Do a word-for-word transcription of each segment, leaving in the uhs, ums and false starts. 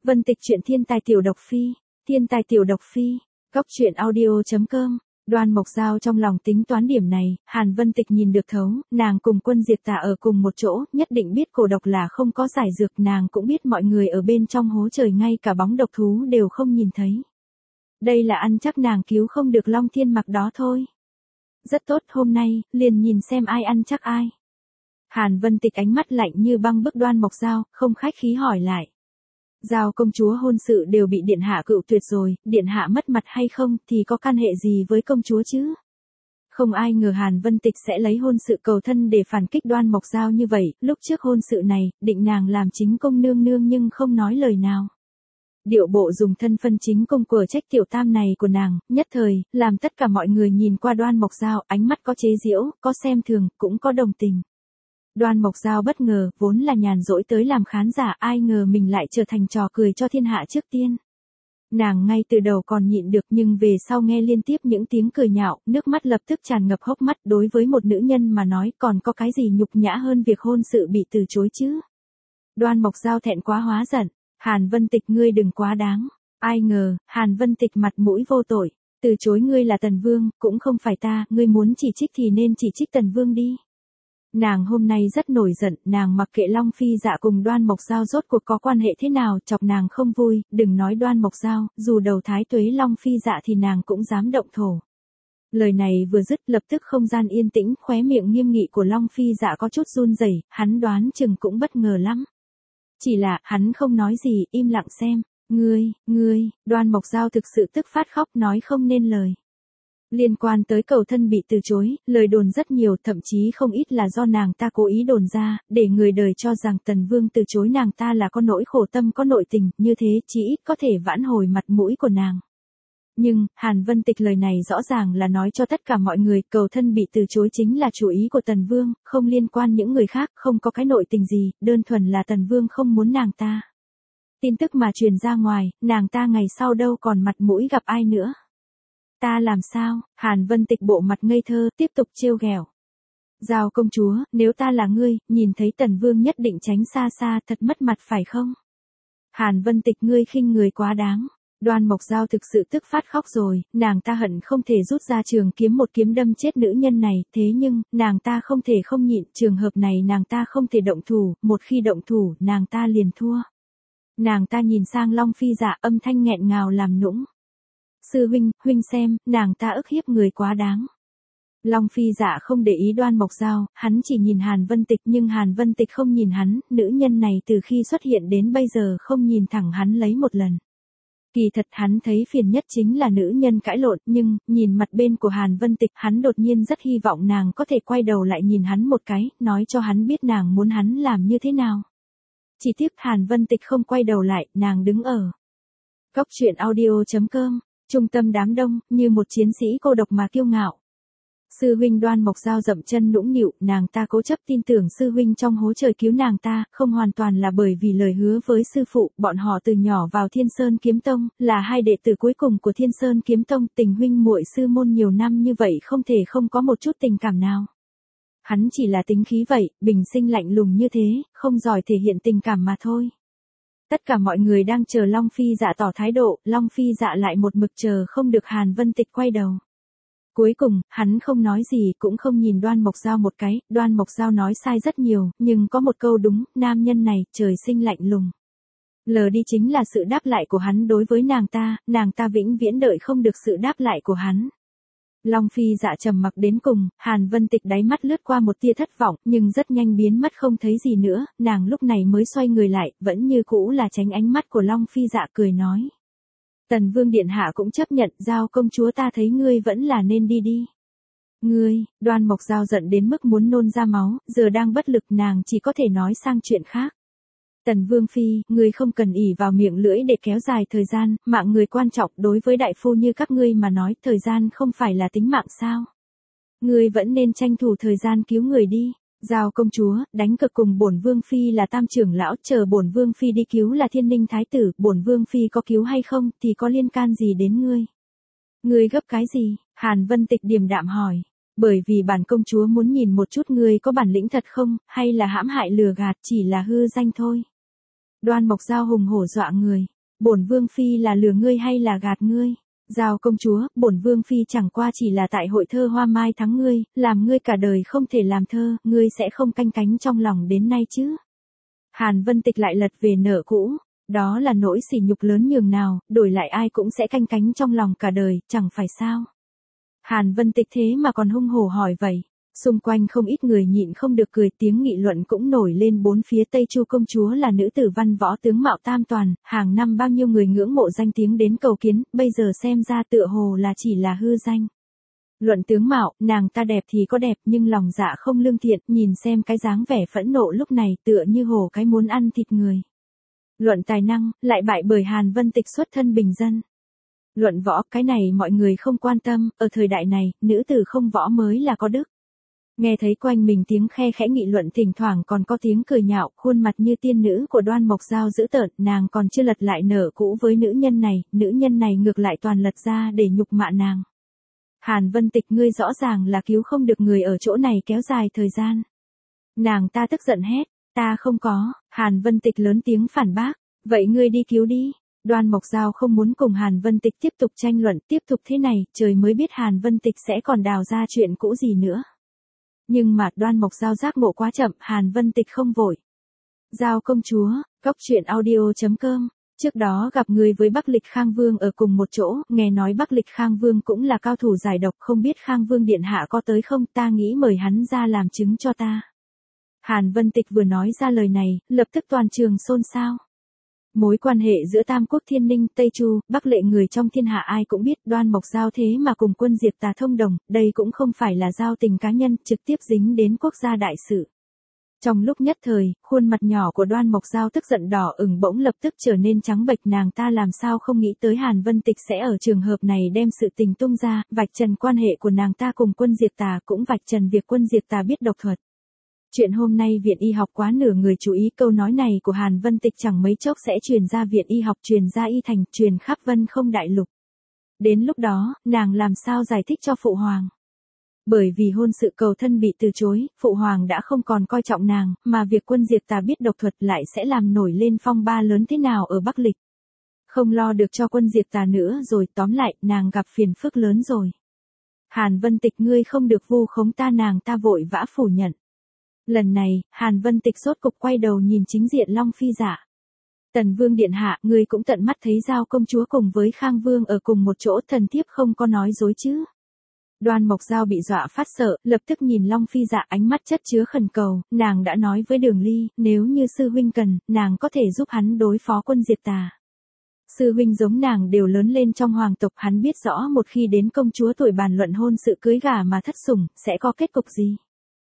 Vân Tịch truyện thiên tài tiểu độc phi, thiên tài tiểu độc phi, góc truyện audio chấm com. Đoan Mộc Giao trong lòng tính toán điểm này, Hàn Vân Tịch nhìn được thấu, nàng cùng Quân Diệt Tà ở cùng một chỗ, nhất định biết cổ độc là không có giải dược, nàng cũng biết mọi người ở bên trong hố trời ngay cả bóng độc thú đều không nhìn thấy. Đây là ăn chắc nàng cứu không được Long Thiên Mặc đó thôi. Rất tốt, hôm nay, liền nhìn xem ai ăn chắc ai. Hàn Vân Tịch ánh mắt lạnh như băng bức Đoan Mộc Giao, không khách khí hỏi lại. Giao công chúa hôn sự đều bị điện hạ cự tuyệt rồi, điện hạ mất mặt hay không thì có can hệ gì với công chúa chứ? Không ai ngờ Hàn Vân Tịch sẽ lấy hôn sự cầu thân để phản kích Đoan Mộc Giao như vậy, lúc trước hôn sự này, định nàng làm chính công nương nương nhưng không nói lời nào. Điệu bộ dùng thân phân chính công của trách tiểu tam này của nàng, nhất thời, làm tất cả mọi người nhìn qua Đoan Mộc Giao, ánh mắt có chế giễu, có xem thường, cũng có đồng tình. Đoan Mộc Giao bất ngờ, vốn là nhàn rỗi tới làm khán giả, ai ngờ mình lại trở thành trò cười cho thiên hạ trước tiên. Nàng ngay từ đầu còn nhịn được nhưng về sau nghe liên tiếp những tiếng cười nhạo, nước mắt lập tức tràn ngập hốc mắt, đối với một nữ nhân mà nói còn có cái gì nhục nhã hơn việc hôn sự bị từ chối chứ. Đoan Mộc Giao thẹn quá hóa giận, Hàn Vân Tịch ngươi đừng quá đáng, ai ngờ, Hàn Vân Tịch mặt mũi vô tội, từ chối ngươi là Tần Vương, cũng không phải ta, ngươi muốn chỉ trích thì nên chỉ trích Tần Vương đi. Nàng hôm nay rất nổi giận, nàng mặc kệ Long Phi Dạ cùng Đoan Mộc Giao rốt cuộc có quan hệ thế nào, chọc nàng không vui, đừng nói Đoan Mộc Giao, dù đầu thái tuế Long Phi Dạ thì nàng cũng dám động thổ. Lời này vừa dứt lập tức không gian yên tĩnh, khóe miệng nghiêm nghị của Long Phi Dạ có chút run rẩy, hắn đoán chừng cũng bất ngờ lắm. Chỉ là, hắn không nói gì, im lặng xem, ngươi, ngươi, Đoan Mộc Giao thực sự tức phát khóc nói không nên lời. Liên quan tới cầu thân bị từ chối, lời đồn rất nhiều, thậm chí không ít là do nàng ta cố ý đồn ra, để người đời cho rằng Tần Vương từ chối nàng ta là có nỗi khổ tâm có nội tình, như thế chỉ ít có thể vãn hồi mặt mũi của nàng. Nhưng, Hàn Vân Tịch lời này rõ ràng là nói cho tất cả mọi người, cầu thân bị từ chối chính là chủ ý của Tần Vương, không liên quan những người khác, không có cái nội tình gì, đơn thuần là Tần Vương không muốn nàng ta. Tin tức mà truyền ra ngoài, nàng ta ngày sau đâu còn mặt mũi gặp ai nữa. Ta làm sao? Hàn Vân Tịch bộ mặt ngây thơ, tiếp tục trêu ghẹo. Giao công chúa, nếu ta là ngươi, nhìn thấy Tần Vương nhất định tránh xa xa, thật mất mặt phải không? Hàn Vân Tịch ngươi khinh người quá đáng. Đoan Mộc Giao thực sự tức phát khóc rồi, nàng ta hận không thể rút ra trường kiếm một kiếm đâm chết nữ nhân này, thế nhưng, nàng ta không thể không nhịn, trường hợp này nàng ta không thể động thủ, một khi động thủ, nàng ta liền thua. Nàng ta nhìn sang Long Phi Dạ, âm thanh nghẹn ngào làm nũng. Sư huynh, huynh xem, nàng ta ức hiếp người quá đáng. Long Phi Dạ không để ý Đoan Mộc Giao, hắn chỉ nhìn Hàn Vân Tịch nhưng Hàn Vân Tịch không nhìn hắn, nữ nhân này từ khi xuất hiện đến bây giờ không nhìn thẳng hắn lấy một lần. Kỳ thật hắn thấy phiền nhất chính là nữ nhân cãi lộn, nhưng, nhìn mặt bên của Hàn Vân Tịch, hắn đột nhiên rất hy vọng nàng có thể quay đầu lại nhìn hắn một cái, nói cho hắn biết nàng muốn hắn làm như thế nào. Chỉ tiếc Hàn Vân Tịch không quay đầu lại, nàng đứng ở góc truyện audio chấm com. Trung tâm đám đông, như một chiến sĩ cô độc mà kiêu ngạo. Sư huynh Đoan Mộc Giao dậm chân nũng nịu, nàng ta cố chấp tin tưởng sư huynh trong hố trời cứu nàng ta, không hoàn toàn là bởi vì lời hứa với sư phụ, bọn họ từ nhỏ vào Thiên Sơn Kiếm Tông, là hai đệ tử cuối cùng của Thiên Sơn Kiếm Tông, tình huynh muội sư môn nhiều năm như vậy không thể không có một chút tình cảm nào. Hắn chỉ là tính khí vậy, bình sinh lạnh lùng như thế, không giỏi thể hiện tình cảm mà thôi. Tất cả mọi người đang chờ Long Phi Dạ tỏ thái độ, Long Phi Dạ lại một mực chờ không được Hàn Vân Tịch quay đầu. Cuối cùng, hắn không nói gì cũng không nhìn Đoan Mộc Giao một cái, Đoan Mộc Giao nói sai rất nhiều, nhưng có một câu đúng, nam nhân này, trời sinh lạnh lùng. Lờ đi chính là sự đáp lại của hắn đối với nàng ta, nàng ta vĩnh viễn đợi không được sự đáp lại của hắn. Long Phi Dạ trầm mặc đến cùng, Hàn Vân Tịch đáy mắt lướt qua một tia thất vọng, nhưng rất nhanh biến mất không thấy gì nữa, nàng lúc này mới xoay người lại, vẫn như cũ là tránh ánh mắt của Long Phi Dạ cười nói. Tần Vương Điện Hạ cũng chấp nhận, Giao công chúa ta thấy ngươi vẫn là nên đi đi. Ngươi, Đoan Mộc Giao giận đến mức muốn nôn ra máu, giờ đang bất lực nàng chỉ có thể nói sang chuyện khác. Tần Vương Phi, ngươi không cần ỷ vào miệng lưỡi để kéo dài thời gian, mạng người quan trọng đối với đại phu như các ngươi mà nói, thời gian không phải là tính mạng sao. Ngươi vẫn nên tranh thủ thời gian cứu người đi. Giao công chúa, đánh cược cùng bổn Vương Phi là tam trưởng lão, chờ bổn Vương Phi đi cứu là Thiên Ninh Thái tử, bổn Vương Phi có cứu hay không thì có liên can gì đến ngươi. Ngươi gấp cái gì? Hàn Vân Tịch điềm đạm hỏi. Bởi vì bản công chúa muốn nhìn một chút ngươi có bản lĩnh thật không, hay là hãm hại lừa gạt chỉ là hư danh thôi. Đoan Mộc Giao hùng hổ dọa người. Bổn vương phi là lừa ngươi hay là gạt ngươi? Giao công chúa, bổn vương phi chẳng qua chỉ là tại hội thơ hoa mai thắng ngươi, làm ngươi cả đời không thể làm thơ, ngươi sẽ không canh cánh trong lòng đến nay chứ? Hàn Vân Tịch lại lật về nợ cũ, đó là nỗi sỉ nhục lớn nhường nào, đổi lại ai cũng sẽ canh cánh trong lòng cả đời, chẳng phải sao? Hàn Vân Tịch thế mà còn hung hổ hỏi vậy. Xung quanh không ít người nhịn không được cười, tiếng nghị luận cũng nổi lên bốn phía. Tây Chu công chúa là nữ tử văn võ tướng mạo tam toàn, hàng năm bao nhiêu người ngưỡng mộ danh tiếng đến cầu kiến, bây giờ xem ra tựa hồ là chỉ là hư danh. Luận tướng mạo, nàng ta đẹp thì có đẹp nhưng lòng dạ không lương thiện, nhìn xem cái dáng vẻ phẫn nộ lúc này tựa như hổ cái muốn ăn thịt người. Luận tài năng, lại bại bởi Hàn Vân Tịch xuất thân bình dân. Luận võ, cái này mọi người không quan tâm, ở thời đại này, nữ tử không võ mới là có đức. Nghe thấy quanh mình tiếng khe khẽ nghị luận, thỉnh thoảng còn có tiếng cười nhạo, khuôn mặt như tiên nữ của Đoan Mộc Giao dữ tợn, nàng còn chưa lật lại nợ cũ với nữ nhân này, nữ nhân này ngược lại toàn lật ra để nhục mạ nàng. Hàn Vân Tịch, ngươi rõ ràng là cứu không được người ở chỗ này kéo dài thời gian. Nàng ta tức giận hét, ta không có. Hàn Vân Tịch lớn tiếng phản bác, vậy ngươi đi cứu đi. Đoan Mộc Giao không muốn cùng Hàn Vân Tịch tiếp tục tranh luận, tiếp tục thế này, trời mới biết Hàn Vân Tịch sẽ còn đào ra chuyện cũ gì nữa. Nhưng mà Đoan Mộc Giao giác ngộ quá chậm, Hàn Vân Tịch không vội. Giao công chúa, góc truyện audio chấm com. Trước đó gặp người với Bắc Lịch Khang Vương ở cùng một chỗ, nghe nói Bắc Lịch Khang Vương cũng là cao thủ giải độc, không biết Khang Vương điện hạ có tới không, ta nghĩ mời hắn ra làm chứng cho ta. Hàn Vân Tịch vừa nói ra lời này, lập tức toàn trường xôn xao. Mối quan hệ giữa Tam Quốc Thiên Ninh, Tây Chu, Bắc Lệ người trong thiên hạ ai cũng biết, Đoan Mộc Giao thế mà cùng quân diệt tà thông đồng, đây cũng không phải là giao tình cá nhân, trực tiếp dính đến quốc gia đại sự. Trong lúc nhất thời, khuôn mặt nhỏ của Đoan Mộc Giao tức giận đỏ ửng bỗng lập tức trở nên trắng bệch, nàng ta làm sao không nghĩ tới Hàn Vân Tịch sẽ ở trường hợp này đem sự tình tung ra, vạch trần quan hệ của nàng ta cùng quân diệt tà, cũng vạch trần việc quân diệt tà biết độc thuật. Chuyện hôm nay Viện Y học quá nửa người chú ý, câu nói này của Hàn Vân Tịch chẳng mấy chốc sẽ truyền ra Viện Y học, truyền ra Y thành, truyền khắp Vân Không đại lục. Đến lúc đó, nàng làm sao giải thích cho Phụ Hoàng? Bởi vì hôn sự cầu thân bị từ chối, Phụ Hoàng đã không còn coi trọng nàng, mà việc quân diệt tà biết độc thuật lại sẽ làm nổi lên phong ba lớn thế nào ở Bắc Lịch. Không lo được cho quân diệt tà nữa rồi, tóm lại, nàng gặp phiền phức lớn rồi. Hàn Vân Tịch, ngươi không được vu khống ta, nàng ta vội vã phủ nhận. Lần này, Hàn Vân Tịch rốt cục quay đầu nhìn chính diện Long Phi Dạ. Tần Vương điện hạ, ngươi cũng tận mắt thấy Giao công chúa cùng với Khang Vương ở cùng một chỗ, thần thiếp không có nói dối chứ? Đoan Mộc Giao bị dọa phát sợ, lập tức nhìn Long Phi Dạ, ánh mắt chất chứa khẩn cầu, nàng đã nói với Đường Ly, nếu như sư huynh cần, nàng có thể giúp hắn đối phó quân diệt tà. Sư huynh giống nàng đều lớn lên trong hoàng tộc, hắn biết rõ một khi đến công chúa tuổi bàn luận hôn sự cưới gả mà thất sủng, sẽ có kết cục gì.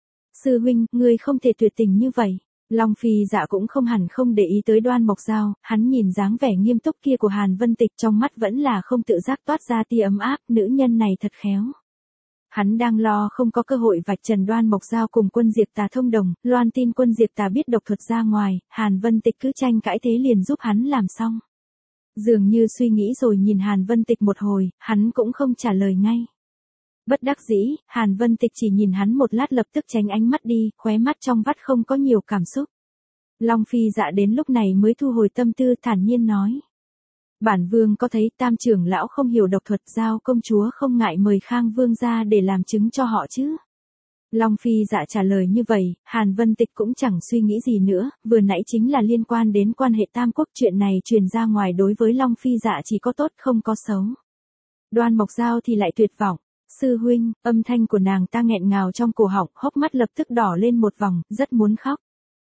Sư huynh, ngươi không thể tuyệt tình như vậy. Long Phi Dạ cũng không hẳn không để ý tới Đoan Mộc Giao, hắn nhìn dáng vẻ nghiêm túc kia của Hàn Vân Tịch, trong mắt vẫn là không tự giác toát ra tia ấm áp, nữ nhân này thật khéo. Hắn đang lo không có cơ hội vạch trần Đoan Mộc Giao cùng quân diệt tà thông đồng, loan tin quân diệt tà biết độc thuật ra ngoài, Hàn Vân Tịch cứ tranh cãi thế liền giúp hắn làm xong. Dường như suy nghĩ rồi nhìn Hàn Vân Tịch một hồi, hắn cũng không trả lời ngay. Bất đắc dĩ, Hàn Vân Tịch chỉ nhìn hắn một lát lập tức tránh ánh mắt đi, khóe mắt trong vắt không có nhiều cảm xúc. Long Phi Dạ đến lúc này mới thu hồi tâm tư, thản nhiên nói. Bản vương có thấy Tam trưởng lão không hiểu độc thuật, Giao công chúa không ngại mời Khang Vương ra để làm chứng cho họ chứ? Long Phi Dạ trả lời như vậy, Hàn Vân Tịch cũng chẳng suy nghĩ gì nữa, vừa nãy chính là liên quan đến quan hệ Tam Quốc, chuyện này truyền ra ngoài đối với Long Phi Dạ chỉ có tốt không có xấu. Đoan Mộc Giao thì lại tuyệt vọng. Sư huynh, âm thanh của nàng ta nghẹn ngào trong cổ họng, hốc mắt lập tức đỏ lên một vòng, rất muốn khóc.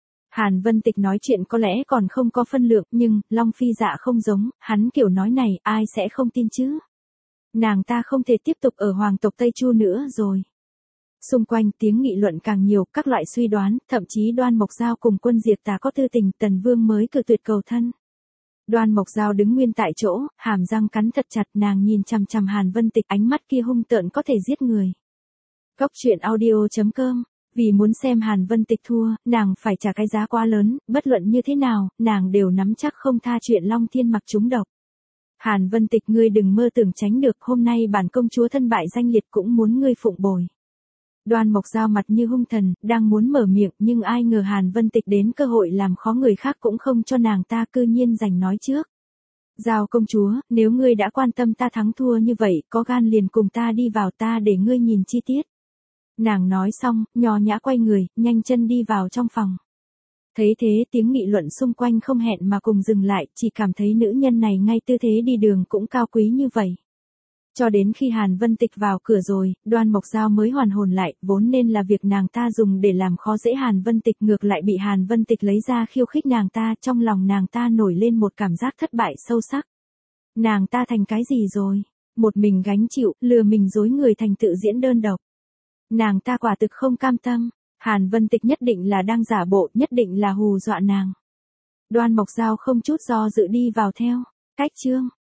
Hàn Vân Tịch nói chuyện có lẽ còn không có phân lượng, nhưng, Long Phi Dạ không giống, hắn kiểu nói này, ai sẽ không tin chứ? Nàng ta không thể tiếp tục ở hoàng tộc Tây Chu nữa rồi. Xung quanh tiếng nghị luận càng nhiều, các loại suy đoán, thậm chí Đoan Mộc Giao cùng quân diệt tà có tư tình, Tần Vương mới cự tuyệt cầu thân. Đoan Mộc Giao đứng nguyên tại chỗ, hàm răng cắn thật chặt, nàng nhìn chằm chằm Hàn Vân Tịch, ánh mắt kia hung tợn có thể giết người. Góc truyện audio chấm com. Vì muốn xem Hàn Vân Tịch thua, nàng phải trả cái giá quá lớn, bất luận như thế nào, nàng đều nắm chắc không tha chuyện Long Thiên Mặc trúng độc. Hàn Vân Tịch, ngươi đừng mơ tưởng tránh được, hôm nay bản công chúa thân bại danh liệt cũng muốn ngươi phụng bồi. Đoan Mộc Giao mặt như hung thần, đang muốn mở miệng, nhưng ai ngờ Hàn Vân Tịch đến cơ hội làm khó người khác cũng không cho nàng ta, cư nhiên giành nói trước. Giao công chúa, nếu ngươi đã quan tâm ta thắng thua như vậy, có gan liền cùng ta đi vào ta để ngươi nhìn chi tiết. Nàng nói xong, nho nhã quay người, nhanh chân đi vào trong phòng. Thấy thế tiếng nghị luận xung quanh không hẹn mà cùng dừng lại, chỉ cảm thấy nữ nhân này ngay tư thế đi đường cũng cao quý như vậy. Cho đến khi Hàn Vân Tịch vào cửa rồi, Đoan Mộc Giao mới hoàn hồn lại, vốn nên là việc nàng ta dùng để làm khó dễ Hàn Vân Tịch ngược lại bị Hàn Vân Tịch lấy ra khiêu khích nàng ta, trong lòng nàng ta nổi lên một cảm giác thất bại sâu sắc. Nàng ta thành cái gì rồi? Một mình gánh chịu, lừa mình dối người thành tự diễn đơn độc. Nàng ta quả thực không cam tâm, Hàn Vân Tịch nhất định là đang giả bộ, nhất định là hù dọa nàng. Đoan Mộc Giao không chút do dự đi vào theo. Cách chương